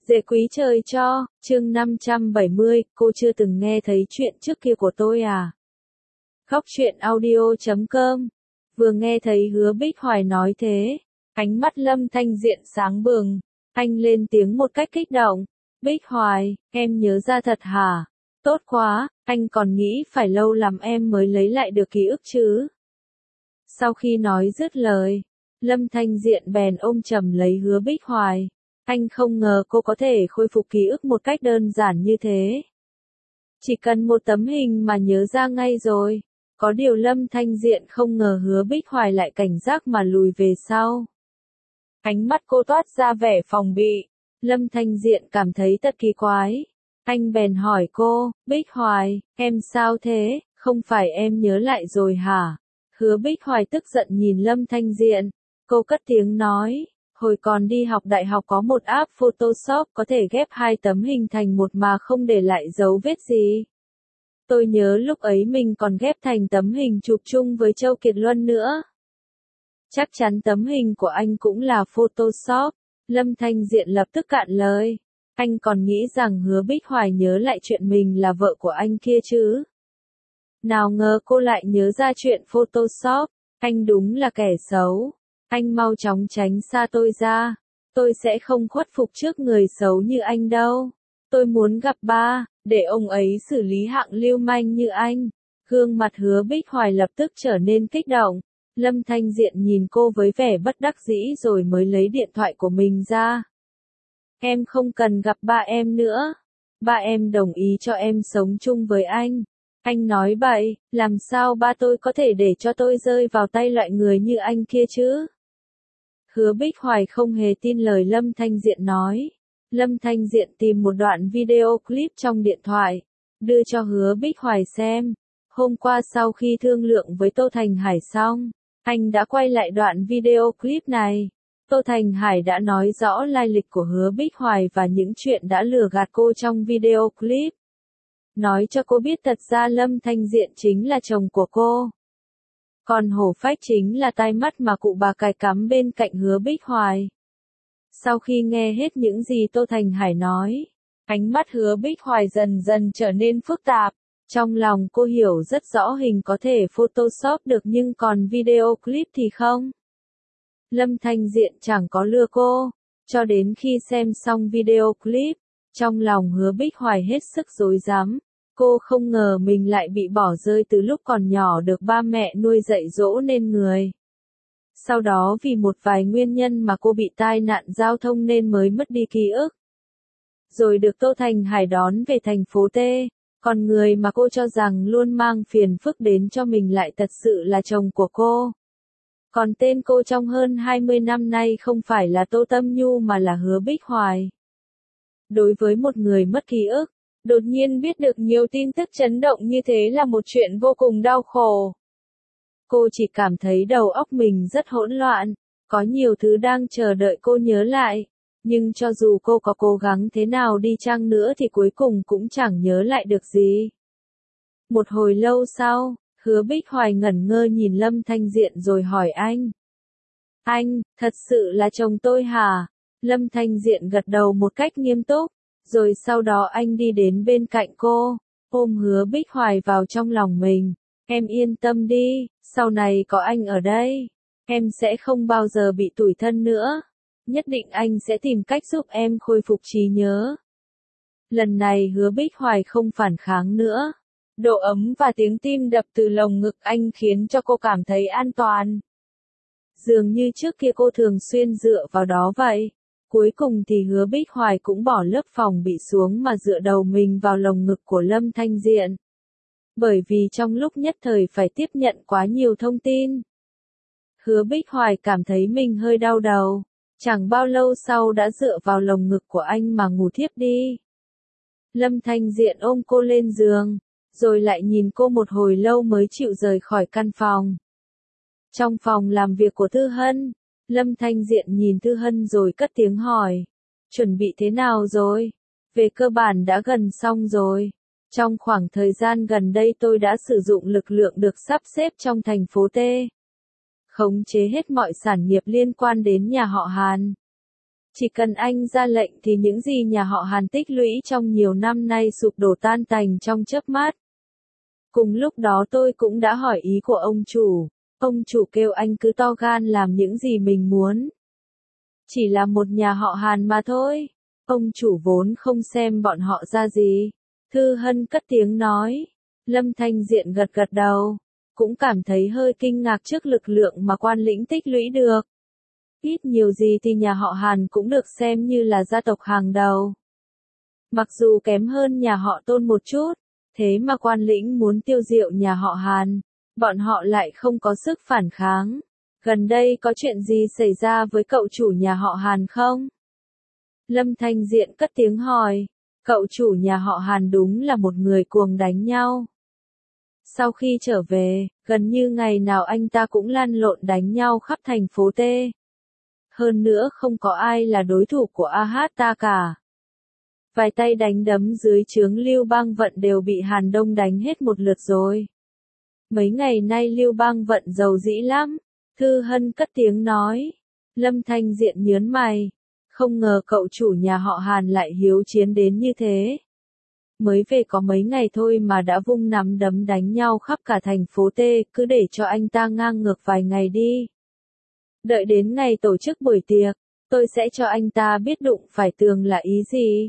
Dễ quý trời cho, chương 570, cô chưa từng nghe thấy chuyện trước kia của tôi à? Khóc chuyện audio.com. Vừa nghe thấy Hứa Bích Hoài nói thế, ánh mắt Lâm Thanh Diện sáng bừng, anh lên tiếng một cách kích động. Bích Hoài, em nhớ ra thật hả? Tốt quá, anh còn nghĩ phải lâu lắm em mới lấy lại được ký ức chứ. Sau khi nói dứt lời, Lâm Thanh Diện bèn ôm chầm lấy Hứa Bích Hoài. Anh không ngờ cô có thể khôi phục ký ức một cách đơn giản như thế. Chỉ cần một tấm hình mà nhớ ra ngay rồi. Có điều Lâm Thanh Diện không ngờ Hứa Bích Hoài lại cảnh giác mà lùi về sau. Ánh mắt cô toát ra vẻ phòng bị. Lâm Thanh Diện cảm thấy thật kỳ quái. Anh bèn hỏi cô, Bích Hoài, em sao thế, không phải em nhớ lại rồi hả? Hứa Bích Hoài tức giận nhìn Lâm Thanh Diện. Cô cất tiếng nói, hồi còn đi học đại học có một app Photoshop có thể ghép hai tấm hình thành một mà không để lại dấu vết gì. Tôi nhớ lúc ấy mình còn ghép thành tấm hình chụp chung với Châu Kiệt Luân nữa. Chắc chắn tấm hình của anh cũng là Photoshop. Lâm Thanh Diện lập tức cạn lời. Anh còn nghĩ rằng Hứa Bích Hoài nhớ lại chuyện mình là vợ của anh kia chứ. Nào ngờ cô lại nhớ ra chuyện Photoshop. Anh đúng là kẻ xấu. Anh mau chóng tránh xa tôi ra. Tôi sẽ không khuất phục trước người xấu như anh đâu. Tôi muốn gặp ba, để ông ấy xử lý hạng lưu manh như anh. Gương mặt Hứa Bích Hoài lập tức trở nên kích động. Lâm Thanh Diện nhìn cô với vẻ bất đắc dĩ rồi mới lấy điện thoại của mình ra. Em không cần gặp ba em nữa. Ba em đồng ý cho em sống chung với anh. Anh nói bậy, làm sao ba tôi có thể để cho tôi rơi vào tay loại người như anh kia chứ? Hứa Bích Hoài không hề tin lời Lâm Thanh Diện nói. Lâm Thanh Diện tìm một đoạn video clip trong điện thoại, đưa cho Hứa Bích Hoài xem. Hôm qua sau khi thương lượng với Tô Thành Hải xong, anh đã quay lại đoạn video clip này. Tô Thành Hải đã nói rõ lai lịch của Hứa Bích Hoài và những chuyện đã lừa gạt cô trong video clip. Nói cho cô biết thật ra Lâm Thanh Diện chính là chồng của cô. Còn hổ phách chính là tai mắt mà cụ bà cài cắm bên cạnh Hứa Bích Hoài. Sau khi nghe hết những gì Tô Thành Hải nói, ánh mắt Hứa Bích Hoài dần dần trở nên phức tạp. Trong lòng cô hiểu rất rõ hình có thể Photoshop được nhưng còn video clip thì không. Lâm Thanh Diện chẳng có lừa cô. Cho đến khi xem xong video clip, trong lòng Hứa Bích Hoài hết sức rối rắm. Cô không ngờ mình lại bị bỏ rơi từ lúc còn nhỏ được ba mẹ nuôi dạy dỗ nên người. Sau đó vì một vài nguyên nhân mà cô bị tai nạn giao thông nên mới mất đi ký ức. Rồi được Tô Thành Hải đón về thành phố T. Còn người mà cô cho rằng luôn mang phiền phức đến cho mình lại thật sự là chồng của cô. Còn tên cô trong hơn 20 năm nay không phải là Tô Tâm Nhu mà là Hứa Bích Hoài. Đối với một người mất ký ức, đột nhiên biết được nhiều tin tức chấn động như thế là một chuyện vô cùng đau khổ. Cô chỉ cảm thấy đầu óc mình rất hỗn loạn, có nhiều thứ đang chờ đợi cô nhớ lại. Nhưng cho dù cô có cố gắng thế nào đi chăng nữa thì cuối cùng cũng chẳng nhớ lại được gì. Một hồi lâu sau, Hứa Bích Hoài ngẩn ngơ nhìn Lâm Thanh Diện rồi hỏi anh. Anh, thật sự là chồng tôi hả? Lâm Thanh Diện gật đầu một cách nghiêm túc, rồi sau đó anh đi đến bên cạnh cô, ôm Hứa Bích Hoài vào trong lòng mình. Em yên tâm đi, sau này có anh ở đây, em sẽ không bao giờ bị tủi thân nữa. Nhất định anh sẽ tìm cách giúp em khôi phục trí nhớ. Lần này Hứa Bích Hoài không phản kháng nữa. Độ ấm và tiếng tim đập từ lồng ngực anh khiến cho cô cảm thấy an toàn. Dường như trước kia cô thường xuyên dựa vào đó vậy. Cuối cùng thì Hứa Bích Hoài cũng bỏ lớp phòng bị xuống mà dựa đầu mình vào lồng ngực của Lâm Thanh Diện. Bởi vì trong lúc nhất thời phải tiếp nhận quá nhiều thông tin, Hứa Bích Hoài cảm thấy mình hơi đau đầu. Chẳng bao lâu sau đã dựa vào lồng ngực của anh mà ngủ thiếp đi. Lâm Thanh Diện ôm cô lên giường, rồi lại nhìn cô một hồi lâu mới chịu rời khỏi căn phòng. Trong phòng làm việc của Thư Hân, Lâm Thanh Diện nhìn Thư Hân rồi cất tiếng hỏi. Chuẩn bị thế nào rồi? Về cơ bản đã gần xong rồi. Trong khoảng thời gian gần đây tôi đã sử dụng lực lượng được sắp xếp trong thành phố T. Khống chế hết mọi sản nghiệp liên quan đến nhà họ Hàn. Chỉ cần anh ra lệnh thì những gì nhà họ Hàn tích lũy trong nhiều năm nay sụp đổ tan tành trong chớp mắt. Cùng lúc đó tôi cũng đã hỏi ý của ông chủ. Ông chủ kêu anh cứ to gan làm những gì mình muốn. Chỉ là một nhà họ Hàn mà thôi. Ông chủ vốn không xem bọn họ ra gì. Thư Hân cất tiếng nói. Lâm Thanh Diện gật gật đầu. Cũng cảm thấy hơi kinh ngạc trước lực lượng mà quan lĩnh tích lũy được. Ít nhiều gì thì nhà họ Hàn cũng được xem như là gia tộc hàng đầu. Mặc dù kém hơn nhà họ Tôn một chút, thế mà quan lĩnh muốn tiêu diệu nhà họ Hàn, bọn họ lại không có sức phản kháng. Gần đây có chuyện gì xảy ra với cậu chủ nhà họ Hàn không? Lâm Thanh Diện cất tiếng hỏi. Cậu chủ nhà họ Hàn đúng là một người cuồng đánh nhau. Sau khi trở về, gần như ngày nào anh ta cũng lăn lộn đánh nhau khắp thành phố T. Hơn nữa không có ai là đối thủ của AH ta cả. Vài tay đánh đấm dưới trướng Lưu Bang Vận đều bị Hàn Đông đánh hết một lượt rồi. Mấy ngày nay Lưu Bang Vận giàu dĩ lắm. Thư Hân cất tiếng nói. Lâm Thanh Diện nhớn mày. Không ngờ cậu chủ nhà họ Hàn lại hiếu chiến đến như thế. Mới về có mấy ngày thôi mà đã vung nắm đấm đánh nhau khắp cả thành phố T, cứ để cho anh ta ngang ngược vài ngày đi. Đợi đến ngày tổ chức buổi tiệc, tôi sẽ cho anh ta biết đụng phải tường là ý gì.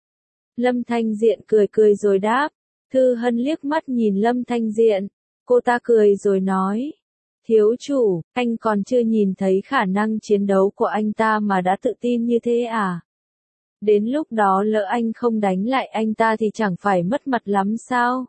Lâm Thanh Diện cười cười rồi đáp. Thư Hân liếc mắt nhìn Lâm Thanh Diện. Cô ta cười rồi nói. Thiếu chủ, anh còn chưa nhìn thấy khả năng chiến đấu của anh ta mà đã tự tin như thế à? Đến lúc đó lỡ anh không đánh lại anh ta thì chẳng phải mất mặt lắm sao?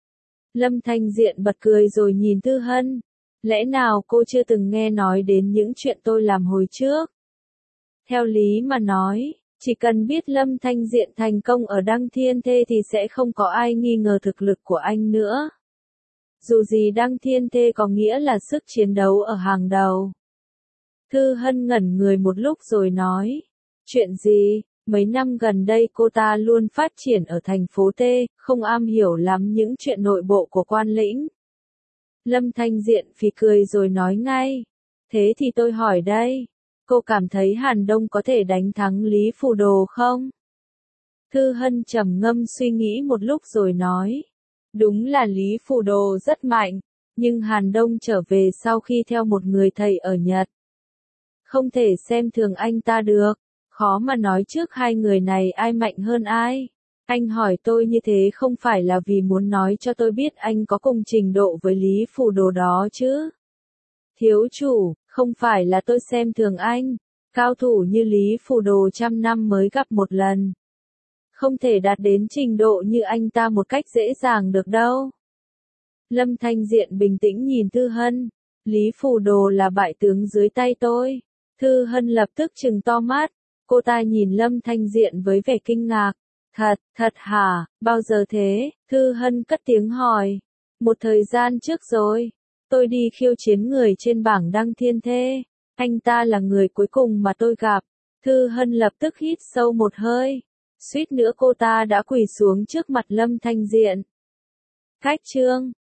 Lâm Thanh Diện bật cười rồi nhìn Thư Hân. Lẽ nào cô chưa từng nghe nói đến những chuyện tôi làm hồi trước? Theo lý mà nói, chỉ cần biết Lâm Thanh Diện thành công ở Đăng Thiên Thê thì sẽ không có ai nghi ngờ thực lực của anh nữa. Dù gì Đăng Thiên Thê có nghĩa là sức chiến đấu ở hàng đầu. Thư Hân ngẩn người một lúc rồi nói. Chuyện gì? Mấy năm gần đây cô ta luôn phát triển ở thành phố T, không am hiểu lắm những chuyện nội bộ của quan lĩnh. Lâm Thanh Diện phì cười rồi nói ngay. Thế thì tôi hỏi đây, cô cảm thấy Hàn Đông có thể đánh thắng Lý Phù Đồ không? Thư Hân trầm ngâm suy nghĩ một lúc rồi nói. Đúng là Lý Phù Đồ rất mạnh, nhưng Hàn Đông trở về sau khi theo một người thầy ở Nhật. Không thể xem thường anh ta được, khó mà nói trước hai người này ai mạnh hơn ai. Anh hỏi tôi như thế không phải là vì muốn nói cho tôi biết anh có cùng trình độ với Lý Phù Đồ đó chứ. Thiếu chủ, không phải là tôi xem thường anh, cao thủ như Lý Phù Đồ trăm năm mới gặp một lần. Không thể đạt đến trình độ như anh ta một cách dễ dàng được đâu. Lâm Thanh Diện bình tĩnh nhìn Thư Hân. Lý Phù Đồ là bại tướng dưới tay tôi. Thư Hân lập tức trừng to mắt. Cô ta nhìn Lâm Thanh Diện với vẻ kinh ngạc. Thật hả, bao giờ thế? Thư Hân cất tiếng hỏi. Một thời gian trước rồi. Tôi đi khiêu chiến người trên bảng Đăng Thiên Thê. Anh ta là người cuối cùng mà tôi gặp. Thư Hân lập tức hít sâu một hơi. Suýt nữa cô ta đã quỳ xuống trước mặt Lâm Thanh Diện. Cách chương